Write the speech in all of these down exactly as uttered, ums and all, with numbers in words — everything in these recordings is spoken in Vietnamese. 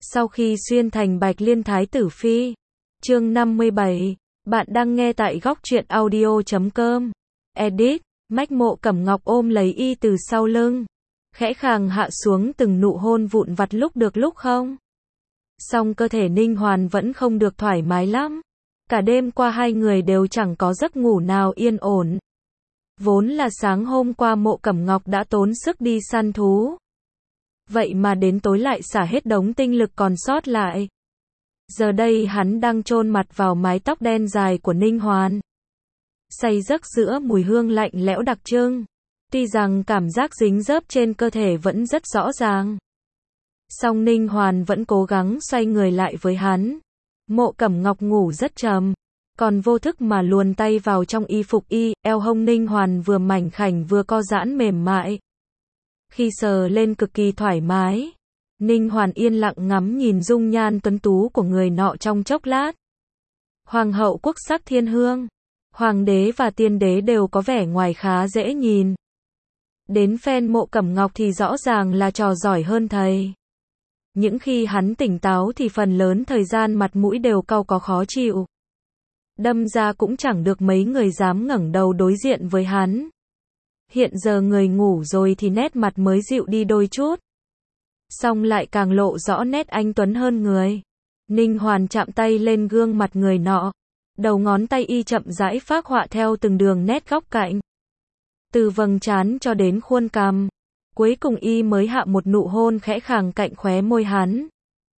Sau khi xuyên thành Bạch Liên Thái tử phi. Chương năm mươi bảy. Bạn đang nghe tại góc truyện audio chấm com. Edit. Mách Mộ Cẩm Ngọc ôm lấy y từ sau lưng, khẽ khàng hạ xuống từng nụ hôn vụn vặt lúc được lúc không. Song cơ thể Ninh Hoàn vẫn không được thoải mái lắm. Cả đêm qua hai người đều chẳng có giấc ngủ nào yên ổn. Vốn là sáng hôm qua Mộ Cẩm Ngọc đã tốn sức đi săn thú. Vậy mà đến tối lại xả hết đống tinh lực còn sót lại. Giờ đây hắn đang chôn mặt vào mái tóc đen dài của Ninh Hoàn, say giấc giữa mùi hương lạnh lẽo đặc trưng. Tuy rằng cảm giác dính dớp trên cơ thể vẫn rất rõ ràng, song Ninh Hoàn vẫn cố gắng xoay người lại với hắn. Mộ Cẩm Ngọc ngủ rất trầm, còn vô thức mà luồn tay vào trong y phục y, eo hông Ninh Hoàn vừa mảnh khảnh vừa co giãn mềm mại. Khi sờ lên cực kỳ thoải mái, Ninh Hoàn yên lặng ngắm nhìn dung nhan tuấn tú của người nọ trong chốc lát. Hoàng hậu quốc sắc thiên hương, hoàng đế và tiên đế đều có vẻ ngoài khá dễ nhìn. Đến phen Mộ Cẩm Ngọc thì rõ ràng là trò giỏi hơn thầy. Những khi hắn tỉnh táo thì phần lớn thời gian mặt mũi đều cau có khó chịu. Đâm ra cũng chẳng được mấy người dám ngẩng đầu đối diện với hắn. Hiện giờ người ngủ rồi thì nét mặt mới dịu đi đôi chút, song lại càng lộ rõ nét anh tuấn hơn người. Ninh Hoàn chạm tay lên gương mặt người nọ, đầu ngón tay y chậm rãi phác họa theo từng đường nét góc cạnh, từ vầng trán cho đến khuôn cằm. Cuối cùng y mới hạ một nụ hôn khẽ khàng cạnh khóe môi hắn,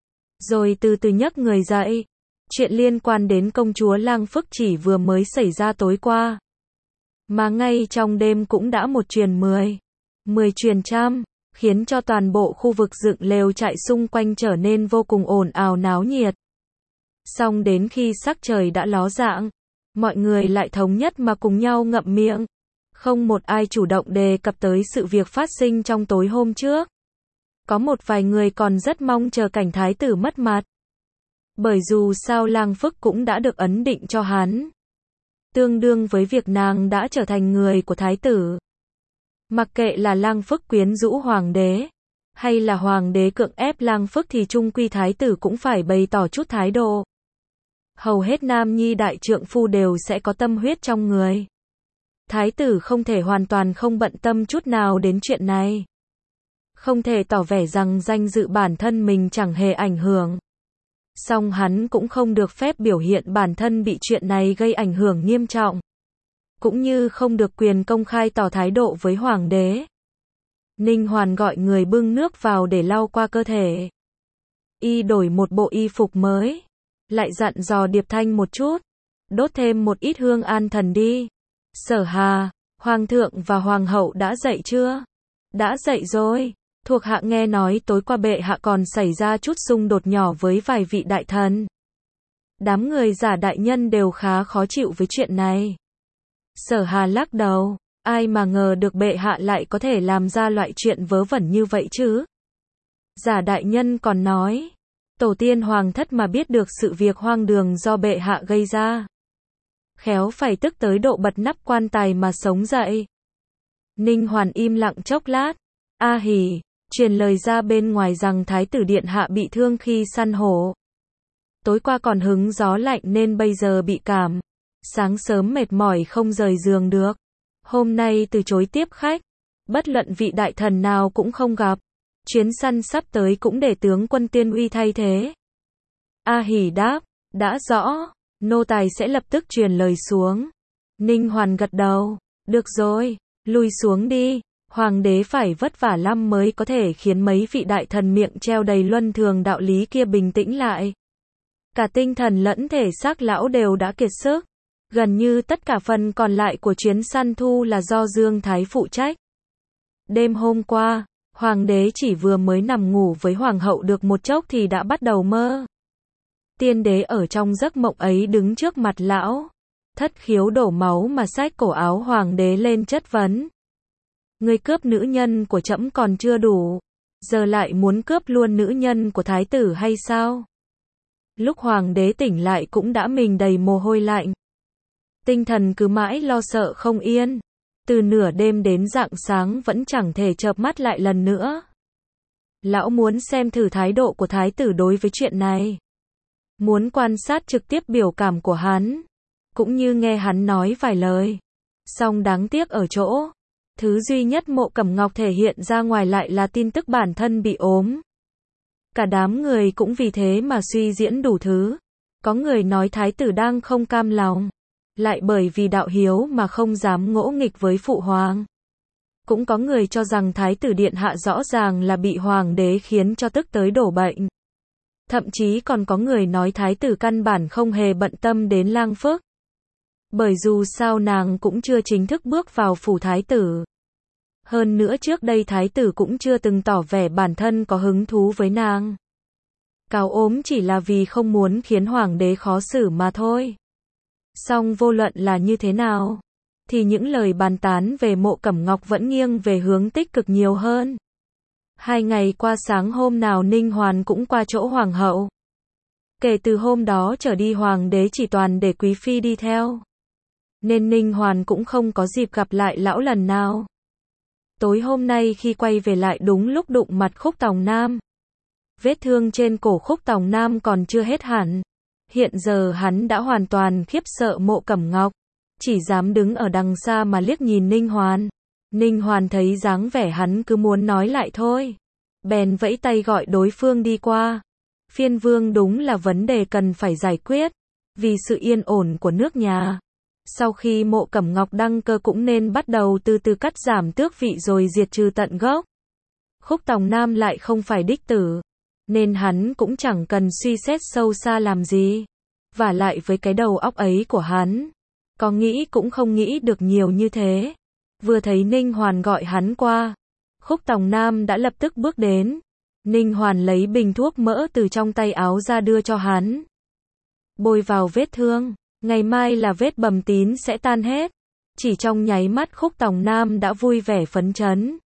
rồi từ từ nhấc người dậy. Chuyện liên quan đến công chúa Lang Phức chỉ vừa mới xảy ra tối qua, mà ngay trong đêm cũng đã một truyền mười, mười truyền trăm, khiến cho toàn bộ khu vực dựng lều trại xung quanh trở nên vô cùng ồn ào náo nhiệt. Song đến khi sắc trời đã ló dạng, mọi người lại thống nhất mà cùng nhau ngậm miệng. Không một ai chủ động đề cập tới sự việc phát sinh trong tối hôm trước. Có một vài người còn rất mong chờ cảnh thái tử mất mặt, bởi dù sao Lang Phức cũng đã được ấn định cho hắn, tương đương với việc nàng đã trở thành người của thái tử. Mặc kệ là Lang Phức quyến rũ hoàng đế, hay là hoàng đế cưỡng ép Lang Phức thì chung quy thái tử cũng phải bày tỏ chút thái độ. Hầu hết nam nhi đại trượng phu đều sẽ có tâm huyết trong người. Thái tử không thể hoàn toàn không bận tâm chút nào đến chuyện này. Không thể tỏ vẻ rằng danh dự bản thân mình chẳng hề ảnh hưởng. Song hắn cũng không được phép biểu hiện bản thân bị chuyện này gây ảnh hưởng nghiêm trọng, cũng như không được quyền công khai tỏ thái độ với hoàng đế. Ninh Hoàn gọi người bưng nước vào để lau qua cơ thể. Y đổi một bộ y phục mới, lại dặn dò Điệp Thanh một chút, đốt thêm một ít hương an thần đi. Sở Hà, hoàng thượng và hoàng hậu đã dậy chưa? Đã dậy rồi. Thuộc hạ nghe nói tối qua bệ hạ còn xảy ra chút xung đột nhỏ với vài vị đại thần. Đám người giả đại nhân đều khá khó chịu với chuyện này. Sở Hà lắc đầu, ai mà ngờ được bệ hạ lại có thể làm ra loại chuyện vớ vẩn như vậy chứ? Giả đại nhân còn nói, tổ tiên hoàng thất mà biết được sự việc hoang đường do bệ hạ gây ra, khéo phải tức tới độ bật nắp quan tài mà sống dậy. Ninh Hoàn im lặng chốc lát. A hỉ, truyền lời ra bên ngoài rằng thái tử điện hạ bị thương khi săn hổ. Tối qua còn hứng gió lạnh nên bây giờ bị cảm. Sáng sớm mệt mỏi không rời giường được. Hôm nay từ chối tiếp khách. Bất luận vị đại thần nào cũng không gặp. Chuyến săn sắp tới cũng để tướng quân Tiên Uy thay thế. A hỉ đáp, đã rõ. Nô tài sẽ lập tức truyền lời xuống. Ninh Hoàn gật đầu. Được rồi, lui xuống đi. Hoàng đế phải vất vả lắm mới có thể khiến mấy vị đại thần miệng treo đầy luân thường đạo lý kia bình tĩnh lại. Cả tinh thần lẫn thể xác lão đều đã kiệt sức. Gần như tất cả phần còn lại của chuyến săn thu là do Dương Thái phụ trách. Đêm hôm qua, hoàng đế chỉ vừa mới nằm ngủ với hoàng hậu được một chốc thì đã bắt đầu mơ. Tiên đế ở trong giấc mộng ấy đứng trước mặt lão, thất khiếu đổ máu mà xách cổ áo hoàng đế lên chất vấn. Ngươi cướp nữ nhân của trẫm còn chưa đủ, giờ lại muốn cướp luôn nữ nhân của thái tử hay sao? Lúc hoàng đế tỉnh lại cũng đã mình đầy mồ hôi lạnh. Tinh thần cứ mãi lo sợ không yên. Từ nửa đêm đến rạng sáng vẫn chẳng thể chợp mắt lại lần nữa. Lão muốn xem thử thái độ của thái tử đối với chuyện này. Muốn quan sát trực tiếp biểu cảm của hắn. Cũng như nghe hắn nói vài lời. Song đáng tiếc ở chỗ. Thứ duy nhất Mộ Cẩm Ngọc thể hiện ra ngoài lại là tin tức bản thân bị ốm. Cả đám người cũng vì thế mà suy diễn đủ thứ. Có người nói thái tử đang không cam lòng. Lại bởi vì đạo hiếu mà không dám ngỗ nghịch với phụ hoàng. Cũng có người cho rằng thái tử điện hạ rõ ràng là bị hoàng đế khiến cho tức tới đổ bệnh. Thậm chí còn có người nói thái tử căn bản không hề bận tâm đến Lang Phức. Bởi dù sao nàng cũng chưa chính thức bước vào phủ thái tử. Hơn nữa trước đây thái tử cũng chưa từng tỏ vẻ bản thân có hứng thú với nàng. Cáo ốm chỉ là vì không muốn khiến hoàng đế khó xử mà thôi. Song vô luận là như thế nào, thì những lời bàn tán về Mộ Cẩm Ngọc vẫn nghiêng về hướng tích cực nhiều hơn. Hai ngày qua sáng hôm nào Ninh Hoàn cũng qua chỗ hoàng hậu. Kể từ hôm đó trở đi hoàng đế chỉ toàn để quý phi đi theo. Nên Ninh Hoàn cũng không có dịp gặp lại lão lần nào. Tối hôm nay khi quay về lại đúng lúc đụng mặt Khúc Tòng Nam. Vết thương trên cổ Khúc Tòng Nam còn chưa hết hẳn. Hiện giờ hắn đã hoàn toàn khiếp sợ Mộ Cẩm Ngọc. Chỉ dám đứng ở đằng xa mà liếc nhìn Ninh Hoàn. Ninh Hoàn thấy dáng vẻ hắn cứ muốn nói lại thôi. Bèn vẫy tay gọi đối phương đi qua. Phiên vương đúng là vấn đề cần phải giải quyết. Vì sự yên ổn của nước nhà. Sau khi Mộ Cẩm Ngọc đăng cơ cũng nên bắt đầu từ từ cắt giảm tước vị rồi diệt trừ tận gốc. Khúc Tòng Nam lại không phải đích tử. Nên hắn cũng chẳng cần suy xét sâu xa làm gì. Vả lại với cái đầu óc ấy của hắn. Có nghĩ cũng không nghĩ được nhiều như thế. Vừa thấy Ninh Hoàn gọi hắn qua. Khúc Tòng Nam đã lập tức bước đến. Ninh Hoàn lấy bình thuốc mỡ từ trong tay áo ra đưa cho hắn. Bôi vào vết thương. Ngày mai là vết bầm tím sẽ tan hết. Chỉ trong nháy mắt Khúc Tòng Nam đã vui vẻ phấn chấn.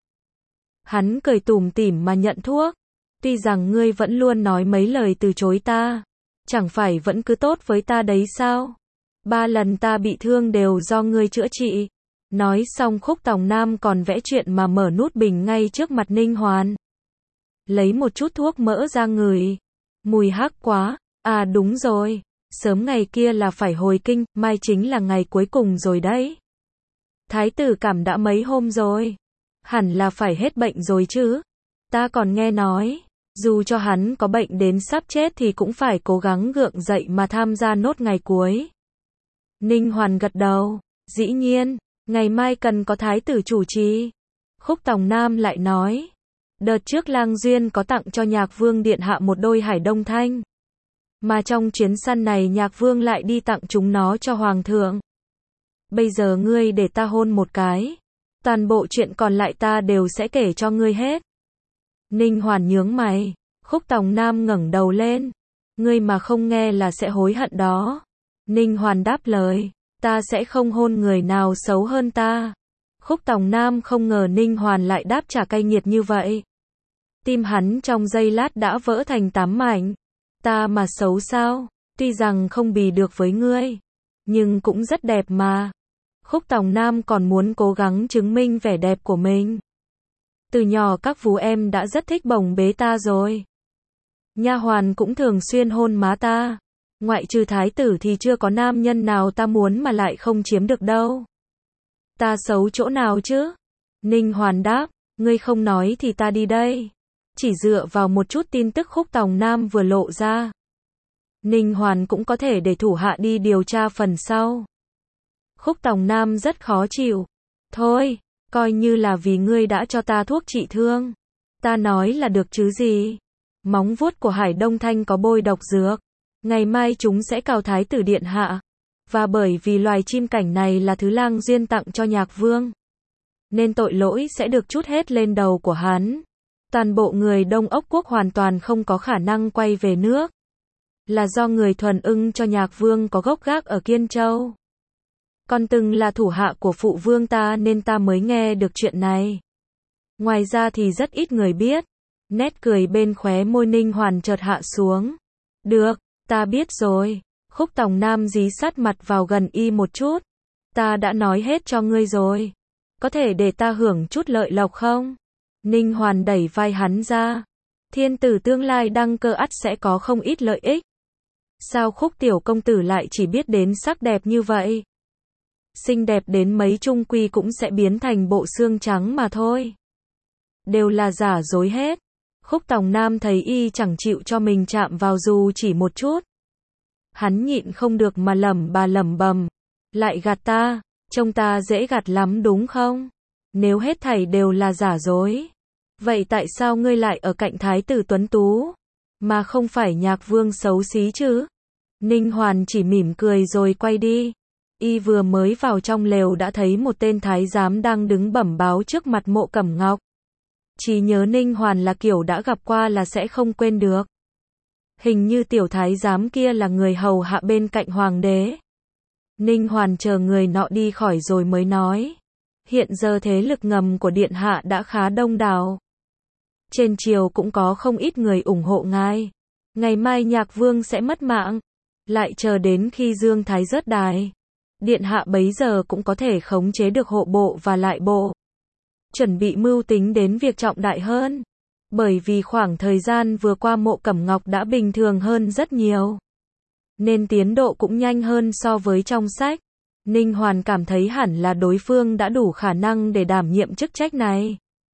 Hắn cười tủm tỉm mà nhận thuốc. Tuy rằng ngươi vẫn luôn nói mấy lời từ chối ta. Chẳng phải vẫn cứ tốt với ta đấy sao? Ba lần ta bị thương đều do ngươi chữa trị. Nói xong Khúc Tòng Nam còn vẽ chuyện mà mở nút bình ngay trước mặt Ninh Hoàn. Lấy một chút thuốc mỡ ra ngửi. Mùi hắc quá. À đúng rồi. Sớm ngày kia là phải hồi kinh, mai chính là ngày cuối cùng rồi đấy. Thái tử cảm đã mấy hôm rồi. Hẳn là phải hết bệnh rồi chứ. Ta còn nghe nói, dù cho hắn có bệnh đến sắp chết thì cũng phải cố gắng gượng dậy mà tham gia nốt ngày cuối. Ninh Hoàn gật đầu, dĩ nhiên, ngày mai cần có thái tử chủ trì. Khúc Tòng Nam lại nói, đợt trước Lang Duyên có tặng cho Nhạc Vương điện hạ một đôi hải đông thanh. Mà trong chuyến săn này Nhạc Vương lại đi tặng chúng nó cho Hoàng thượng. Bây giờ ngươi để ta hôn một cái. Toàn bộ chuyện còn lại ta đều sẽ kể cho ngươi hết. Ninh Hoàn nhướng mày. Khúc Tòng Nam ngẩng đầu lên. Ngươi mà không nghe là sẽ hối hận đó. Ninh Hoàn đáp lời. Ta sẽ không hôn người nào xấu hơn ta. Khúc Tòng Nam không ngờ Ninh Hoàn lại đáp trả cay nghiệt như vậy. Tim hắn trong giây lát đã vỡ thành tám mảnh. Ta mà xấu sao? Tuy rằng không bì được với ngươi. Nhưng cũng rất đẹp mà. Khúc Tòng Nam còn muốn cố gắng chứng minh vẻ đẹp của mình. Từ nhỏ các vú em đã rất thích bồng bế ta rồi. Nha hoàn cũng thường xuyên hôn má ta. Ngoại trừ thái tử thì chưa có nam nhân nào ta muốn mà lại không chiếm được đâu. Ta xấu chỗ nào chứ? Ninh Hoàn đáp, ngươi không nói thì ta đi đây. Chỉ dựa vào một chút tin tức Khúc Tòng Nam vừa lộ ra. Ninh Hoàn cũng có thể để thủ hạ đi điều tra phần sau. Khúc Tòng Nam rất khó chịu. Thôi, coi như là vì ngươi đã cho ta thuốc trị thương. Ta nói là được chứ gì. Móng vuốt của Hải Đông Thanh có bôi độc dược. Ngày mai chúng sẽ cào thái tử điện hạ. Và bởi vì loài chim cảnh này là thứ Lang Duyên tặng cho Nhạc Vương. Nên tội lỗi sẽ được trút hết lên đầu của hắn. Toàn bộ người Đông Ốc Quốc hoàn toàn không có khả năng quay về nước. Là do người thuần ưng cho Nhạc Vương có gốc gác ở Kiên Châu. Còn từng là thủ hạ của phụ vương ta nên ta mới nghe được chuyện này. Ngoài ra thì rất ít người biết. Nét cười bên khóe môi Ninh Hoàn chợt hạ xuống. Được, ta biết rồi. Khúc Tòng Nam dí sát mặt vào gần y một chút. Ta đã nói hết cho ngươi rồi. Có thể để ta hưởng chút lợi lộc không? Ninh Hoàn đẩy vai hắn ra. Thiên tử tương lai đăng cơ ắt sẽ có không ít lợi ích. Sao Khúc tiểu công tử lại chỉ biết đến sắc đẹp như vậy? Xinh đẹp đến mấy chung quy cũng sẽ biến thành bộ xương trắng mà thôi. Đều là giả dối hết. Khúc Tòng Nam thấy y chẳng chịu cho mình chạm vào dù chỉ một chút. Hắn nhịn không được mà lẩm bà lẩm bẩm. Lại gạt ta, trông ta dễ gạt lắm đúng không? Nếu hết thảy đều là giả dối. Vậy tại sao ngươi lại ở cạnh thái tử tuấn tú? Mà không phải Nhạc Vương xấu xí chứ? Ninh Hoàn chỉ mỉm cười rồi quay đi. Y vừa mới vào trong lều đã thấy một tên thái giám đang đứng bẩm báo trước mặt Mộ Cẩm Ngọc. Chỉ nhớ Ninh Hoàn là kiểu đã gặp qua là sẽ không quên được. Hình như tiểu thái giám kia là người hầu hạ bên cạnh hoàng đế. Ninh Hoàn chờ người nọ đi khỏi rồi mới nói. Hiện giờ thế lực ngầm của điện hạ đã khá đông đảo. Trên triều cũng có không ít người ủng hộ ngài. Ngày mai Nhạc Vương sẽ mất mạng. Lại chờ đến khi Dương Thái rớt đài. Điện hạ bấy giờ cũng có thể khống chế được hộ bộ và lại bộ. Chuẩn bị mưu tính đến việc trọng đại hơn. Bởi vì khoảng thời gian vừa qua Mộ Cẩm Ngọc đã bình thường hơn rất nhiều. Nên tiến độ cũng nhanh hơn so với trong sách. Ninh Hoàn cảm thấy hẳn là đối phương đã đủ khả năng để đảm nhiệm chức trách này.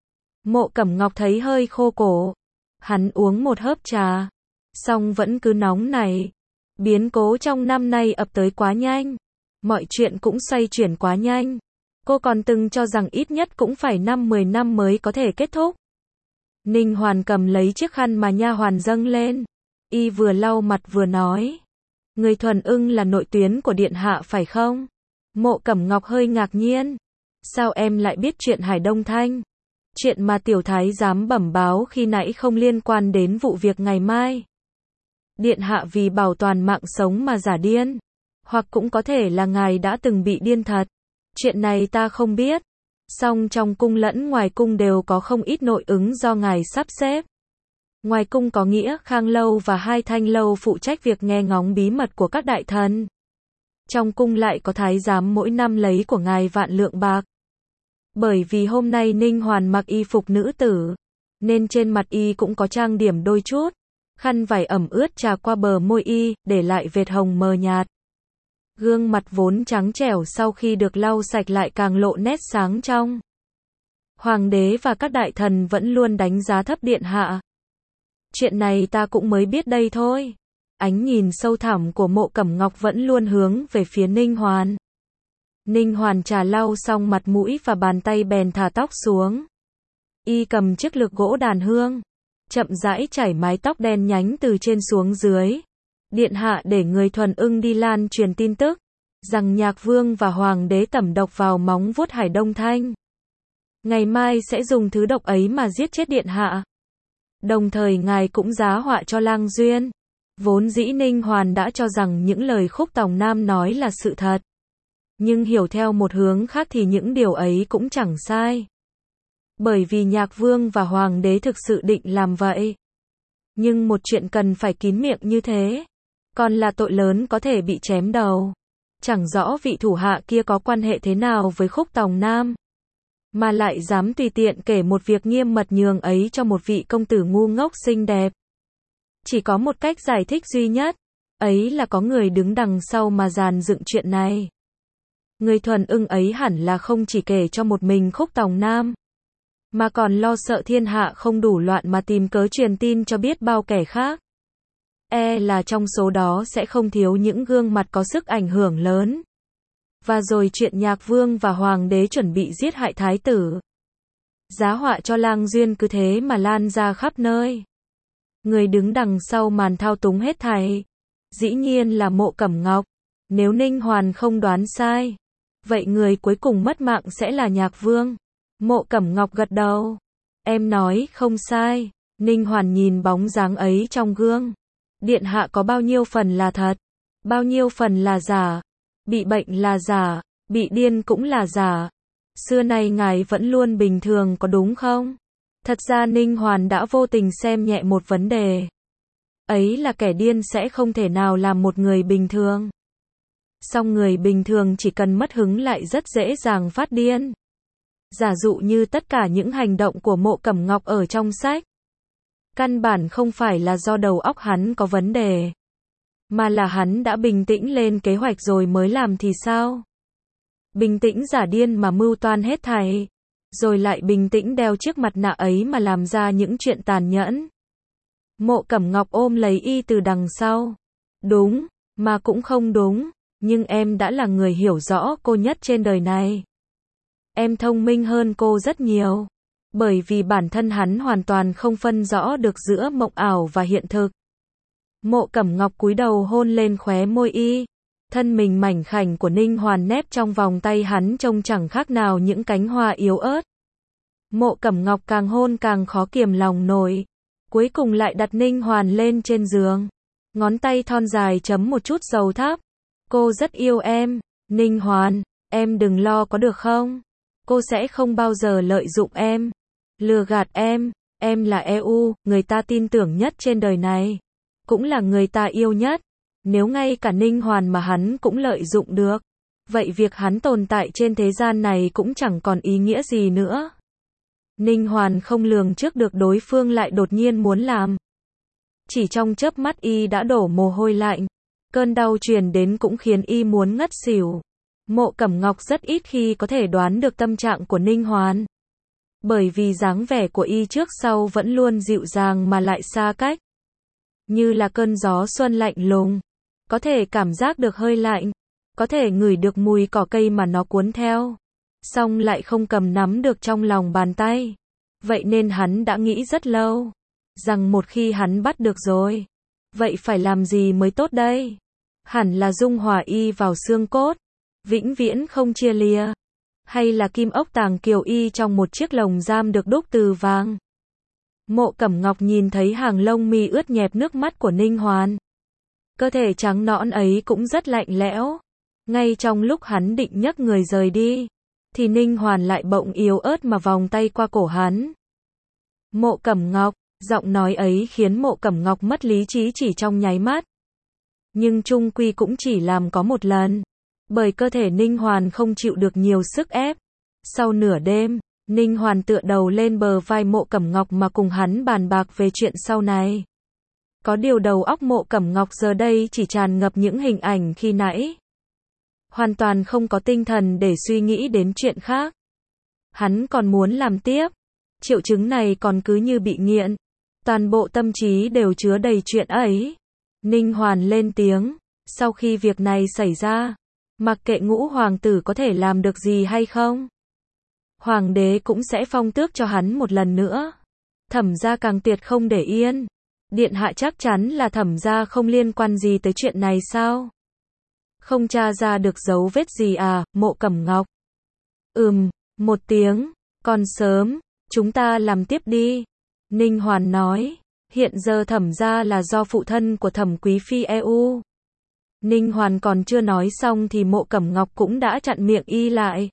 Mộ Cẩm Ngọc thấy hơi khô cổ. Hắn uống một hớp trà. Xong vẫn cứ nóng này. Biến cố trong năm nay ập tới quá nhanh. Mọi chuyện cũng xoay chuyển quá nhanh. Cô còn từng cho rằng ít nhất cũng phải năm mười năm mới có thể kết thúc. Ninh Hoàn cầm lấy chiếc khăn mà nha hoàn dâng lên. Y vừa lau mặt vừa nói. Người Thuần Ưng là nội tuyến của điện hạ phải không? Mộ Cẩm Ngọc hơi ngạc nhiên. Sao em lại biết chuyện Hải Đông Thanh? Chuyện mà tiểu thái giám bẩm báo khi nãy không liên quan đến vụ việc ngày mai. Điện hạ vì bảo toàn mạng sống mà giả điên. Hoặc cũng có thể là ngài đã từng bị điên thật. Chuyện này ta không biết. Song trong cung lẫn ngoài cung đều có không ít nội ứng do ngài sắp xếp. Ngoài cung có Nghĩa Khang Lâu và Hai Thanh Lâu phụ trách việc nghe ngóng bí mật của các đại thần. Trong cung lại có thái giám mỗi năm lấy của ngài vạn lượng bạc. Bởi vì hôm nay Ninh Hoàn mặc y phục nữ tử, nên trên mặt y cũng có trang điểm đôi chút. Khăn vải ẩm ướt trà qua bờ môi y, để lại vệt hồng mờ nhạt. Gương mặt vốn trắng trẻo sau khi được lau sạch lại càng lộ nét sáng trong. Hoàng đế và các đại thần vẫn luôn đánh giá thấp điện hạ. Chuyện này ta cũng mới biết đây thôi. Ánh nhìn sâu thẳm của Mộ Cẩm Ngọc vẫn luôn hướng về phía Ninh Hoàn. Ninh Hoàn trà lau xong mặt mũi và bàn tay bèn thả tóc xuống. Y cầm chiếc lược gỗ đàn hương, chậm rãi chảy mái tóc đen nhánh từ trên xuống dưới. Điện hạ để người Thuần Ưng đi lan truyền tin tức, rằng Nhạc Vương và Hoàng đế tẩm độc vào móng vuốt Hải Đông Thanh. Ngày mai sẽ dùng thứ độc ấy mà giết chết điện hạ. Đồng thời ngài cũng giá họa cho Lang Duyên. Vốn dĩ Ninh Hoàn đã cho rằng những lời Khúc Tòng Nam nói là sự thật. Nhưng hiểu theo một hướng khác thì những điều ấy cũng chẳng sai. Bởi vì Nhạc Vương và Hoàng đế thực sự định làm vậy. Nhưng một chuyện cần phải kín miệng như thế, còn là tội lớn có thể bị chém đầu. Chẳng rõ vị thủ hạ kia có quan hệ thế nào với Khúc Tòng Nam, mà lại dám tùy tiện kể một việc nghiêm mật nhường ấy cho một vị công tử ngu ngốc xinh đẹp. Chỉ có một cách giải thích duy nhất, ấy là có người đứng đằng sau mà dàn dựng chuyện này. Người Thuần Ưng ấy hẳn là không chỉ kể cho một mình Khúc Tòng Nam, mà còn lo sợ thiên hạ không đủ loạn mà tìm cớ truyền tin cho biết bao kẻ khác. E là trong số đó sẽ không thiếu những gương mặt có sức ảnh hưởng lớn. Và rồi chuyện Nhạc Vương và Hoàng đế chuẩn bị giết hại thái tử, giá họa cho Lang Duyên cứ thế mà lan ra khắp nơi. Người đứng đằng sau màn thao túng hết thảy, dĩ nhiên là Mộ Cẩm Ngọc. Nếu Ninh Hoàn không đoán sai, vậy người cuối cùng mất mạng sẽ là Nhạc Vương. Mộ Cẩm Ngọc gật đầu. Em nói không sai. Ninh Hoàn nhìn bóng dáng ấy trong gương. Điện hạ có bao nhiêu phần là thật, bao nhiêu phần là giả. Bị bệnh là giả, bị điên cũng là giả. Xưa nay ngài vẫn luôn bình thường có đúng không? Thật ra Ninh Hoàn đã vô tình xem nhẹ một vấn đề. Ấy là kẻ điên sẽ không thể nào làm một người bình thường. Song người bình thường chỉ cần mất hứng lại rất dễ dàng phát điên. Giả dụ như tất cả những hành động của Mộ Cẩm Ngọc ở trong sách. Căn bản không phải là do đầu óc hắn có vấn đề, mà là hắn đã bình tĩnh lên kế hoạch rồi mới làm thì sao? Bình tĩnh giả điên mà mưu toan hết thảy, rồi lại bình tĩnh đeo chiếc mặt nạ ấy mà làm ra những chuyện tàn nhẫn. Mộ Cẩm Ngọc ôm lấy y từ đằng sau. Đúng, mà cũng không đúng, nhưng em đã là người hiểu rõ cô nhất trên đời này. Em thông minh hơn cô rất nhiều, bởi vì bản thân hắn hoàn toàn không phân rõ được giữa mộng ảo và hiện thực. Mộ Cẩm Ngọc cúi đầu hôn lên khóe môi y, thân mình mảnh khảnh của Ninh Hoàn nép trong vòng tay hắn trông chẳng khác nào những cánh hoa yếu ớt. Mộ Cẩm Ngọc càng hôn càng khó kiềm lòng nổi, cuối cùng lại đặt Ninh Hoàn lên trên giường, ngón tay thon dài chấm một chút dầu thắp. Cô rất yêu em, Ninh Hoàn, em đừng lo có được không? Cô sẽ không bao giờ lợi dụng em, lừa gạt em, em là e u, người ta tin tưởng nhất trên đời này, cũng là người ta yêu nhất. Nếu ngay cả Ninh Hoàn mà hắn cũng lợi dụng được, vậy việc hắn tồn tại trên thế gian này cũng chẳng còn ý nghĩa gì nữa. Ninh Hoàn không lường trước được đối phương lại đột nhiên muốn làm. Chỉ trong chớp mắt y đã đổ mồ hôi lạnh, cơn đau truyền đến cũng khiến y muốn ngất xỉu. Mộ Cẩm Ngọc rất ít khi có thể đoán được tâm trạng của Ninh Hoàn, bởi vì dáng vẻ của y trước sau vẫn luôn dịu dàng mà lại xa cách, như là cơn gió xuân lạnh lùng, có thể cảm giác được hơi lạnh, có thể ngửi được mùi cỏ cây mà nó cuốn theo, song lại không cầm nắm được trong lòng bàn tay. Vậy nên hắn đã nghĩ rất lâu, rằng một khi hắn bắt được rồi, vậy phải làm gì mới tốt đây? Hẳn là dung hòa y vào xương cốt, vĩnh viễn không chia lìa, hay là kim ốc tàng kiều y trong một chiếc lồng giam được đúc từ vàng. Mộ Cẩm Ngọc nhìn thấy hàng lông mi ướt nhẹp nước mắt của Ninh Hoàn, cơ thể trắng nõn ấy cũng rất lạnh lẽo. Ngay trong lúc hắn định nhấc người rời đi, thì Ninh Hoàn lại bỗng yếu ớt mà vòng tay qua cổ hắn. Mộ Cẩm Ngọc, giọng nói ấy khiến Mộ Cẩm Ngọc mất lý trí chỉ trong nháy mắt. Nhưng chung quy cũng chỉ làm có một lần, bởi cơ thể Ninh Hoàn không chịu được nhiều sức ép. Sau nửa đêm, Ninh Hoàn tựa đầu lên bờ vai Mộ Cẩm Ngọc mà cùng hắn bàn bạc về chuyện sau này. Có điều đầu óc Mộ Cẩm Ngọc giờ đây chỉ tràn ngập những hình ảnh khi nãy, hoàn toàn không có tinh thần để suy nghĩ đến chuyện khác. Hắn còn muốn làm tiếp, triệu chứng này còn cứ như bị nghiện, toàn bộ tâm trí đều chứa đầy chuyện ấy. Ninh Hoàn lên tiếng, sau khi việc này xảy ra, mặc kệ Ngũ hoàng tử có thể làm được gì hay không, hoàng đế cũng sẽ phong tước cho hắn một lần nữa. Thẩm gia càng tuyệt không để yên. Điện hạ chắc chắn là Thẩm gia không liên quan gì tới chuyện này sao? Không tra ra được dấu vết gì à? Mộ Cẩm Ngọc. Ừm, một tiếng, còn sớm, chúng ta làm tiếp đi. Ninh Hoàn nói, hiện giờ Thẩm gia là do phụ thân của Thẩm quý phi e u. Ninh Hoàn còn chưa nói xong thì Mộ Cẩm Ngọc cũng đã chặn miệng y lại.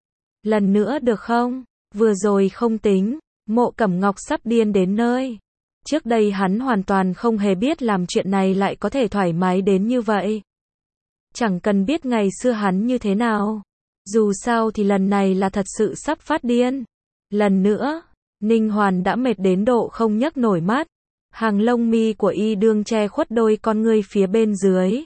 Lần nữa được không? Vừa rồi không tính. Mộ Cẩm Ngọc sắp điên đến nơi. Trước đây hắn hoàn toàn không hề biết làm chuyện này lại có thể thoải mái đến như vậy. Chẳng cần biết ngày xưa hắn như thế nào. Dù sao thì lần này là thật sự sắp phát điên. Lần nữa, Ninh Hoàn đã mệt đến độ không nhấc nổi mắt. Hàng lông mi của y đương che khuất đôi con ngươi phía bên dưới.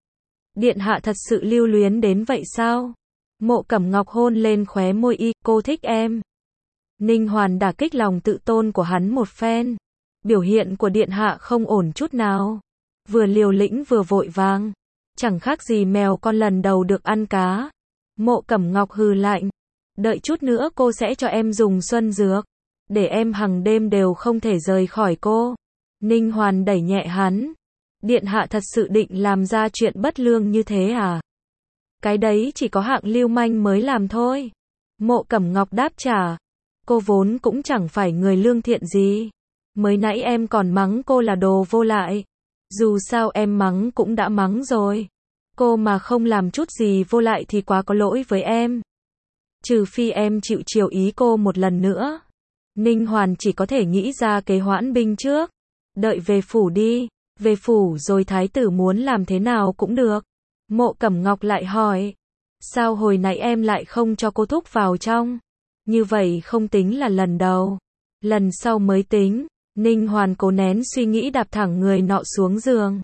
Điện hạ thật sự lưu luyến đến vậy sao? Mộ Cẩm Ngọc hôn lên khóe môi y, cô thích em. Ninh Hoàn đả kích lòng tự tôn của hắn một phen. Biểu hiện của điện hạ không ổn chút nào. Vừa liều lĩnh vừa vội vàng. Chẳng khác gì mèo con lần đầu được ăn cá. Mộ Cẩm Ngọc hừ lạnh. Đợi chút nữa cô sẽ cho em dùng xuân dược, để em hằng đêm đều không thể rời khỏi cô. Ninh Hoàn đẩy nhẹ hắn. Điện hạ thật sự định làm ra chuyện bất lương như thế à? Cái đấy chỉ có hạng lưu manh mới làm thôi. Mộ Cẩm Ngọc đáp trả. Cô vốn cũng chẳng phải người lương thiện gì. Mới nãy em còn mắng cô là đồ vô lại. Dù sao em mắng cũng đã mắng rồi. Cô mà không làm chút gì vô lại thì quá có lỗi với em. Trừ phi em chịu chiều ý cô một lần nữa. Ninh Hoàn chỉ có thể nghĩ ra kế hoãn binh trước. Đợi về phủ đi. Về phủ rồi thái tử muốn làm thế nào cũng được. Mộ Cẩm Ngọc lại hỏi. Sao hồi nãy em lại không cho cô thúc vào trong? Như vậy không tính là lần đầu. Lần sau mới tính. Ninh Hoàn cố nén suy nghĩ đạp thẳng người nọ xuống giường.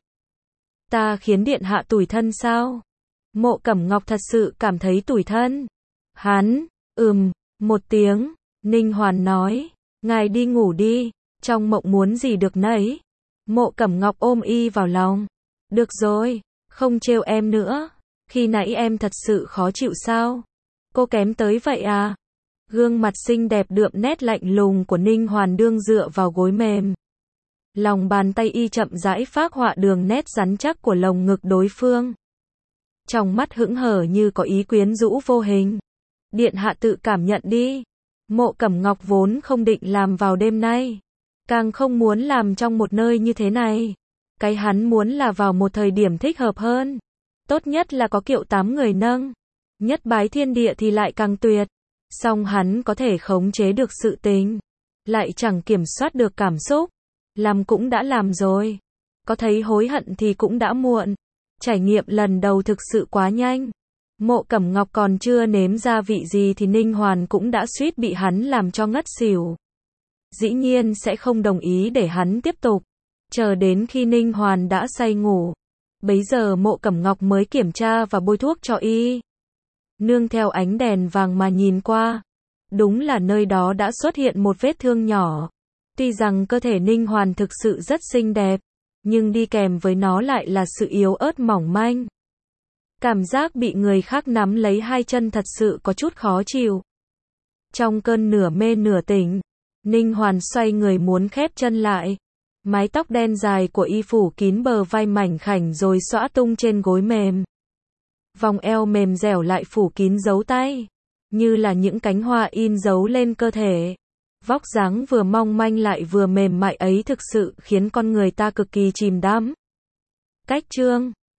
Ta khiến điện hạ tủi thân sao? Mộ Cẩm Ngọc thật sự cảm thấy tủi thân. Hắn, ừm, một tiếng, Ninh Hoàn nói, ngài đi ngủ đi, trong mộng muốn gì được nấy. Mộ Cẩm Ngọc ôm y vào lòng. Được rồi, không trêu em nữa, khi nãy em thật sự khó chịu sao? Cô kém tới vậy à? Gương mặt xinh đẹp đượm nét lạnh lùng của Ninh Hoàn đương dựa vào gối mềm. Lòng bàn tay y chậm rãi phác họa đường nét rắn chắc của lồng ngực đối phương. Trong mắt hững hờ như có ý quyến rũ vô hình. Điện hạ tự cảm nhận đi. Mộ Cẩm Ngọc vốn không định làm vào đêm nay. Càng không muốn làm trong một nơi như thế này. Cái hắn muốn là vào một thời điểm thích hợp hơn. Tốt nhất là có kiệu tám người nâng. Nhất bái thiên địa thì lại càng tuyệt. Song hắn có thể khống chế được sự tình. Lại chẳng kiểm soát được cảm xúc. Làm cũng đã làm rồi. Có thấy hối hận thì cũng đã muộn. Trải nghiệm lần đầu thực sự quá nhanh. Mộ Cẩm Ngọc còn chưa nếm gia vị gì thì Ninh Hoàn cũng đã suýt bị hắn làm cho ngất xỉu. Dĩ nhiên sẽ không đồng ý để hắn tiếp tục. Chờ đến khi Ninh Hoàn đã say ngủ. Bấy giờ Mộ Cẩm Ngọc mới kiểm tra và bôi thuốc cho y. Nương theo ánh đèn vàng mà nhìn qua. Đúng là nơi đó đã xuất hiện một vết thương nhỏ. Tuy rằng cơ thể Ninh Hoàn thực sự rất xinh đẹp. Nhưng đi kèm với nó lại là sự yếu ớt mỏng manh. Cảm giác bị người khác nắm lấy hai chân thật sự có chút khó chịu. Trong cơn nửa mê nửa tỉnh, Ninh Hoàn xoay người muốn khép chân lại. Mái tóc đen dài của y phủ kín bờ vai mảnh khảnh rồi xõa tung trên gối mềm. Vòng eo mềm dẻo lại phủ kín dấu tay. Như là những cánh hoa in dấu lên cơ thể. Vóc dáng vừa mong manh lại vừa mềm mại ấy thực sự khiến con người ta cực kỳ chìm đắm. Cách chương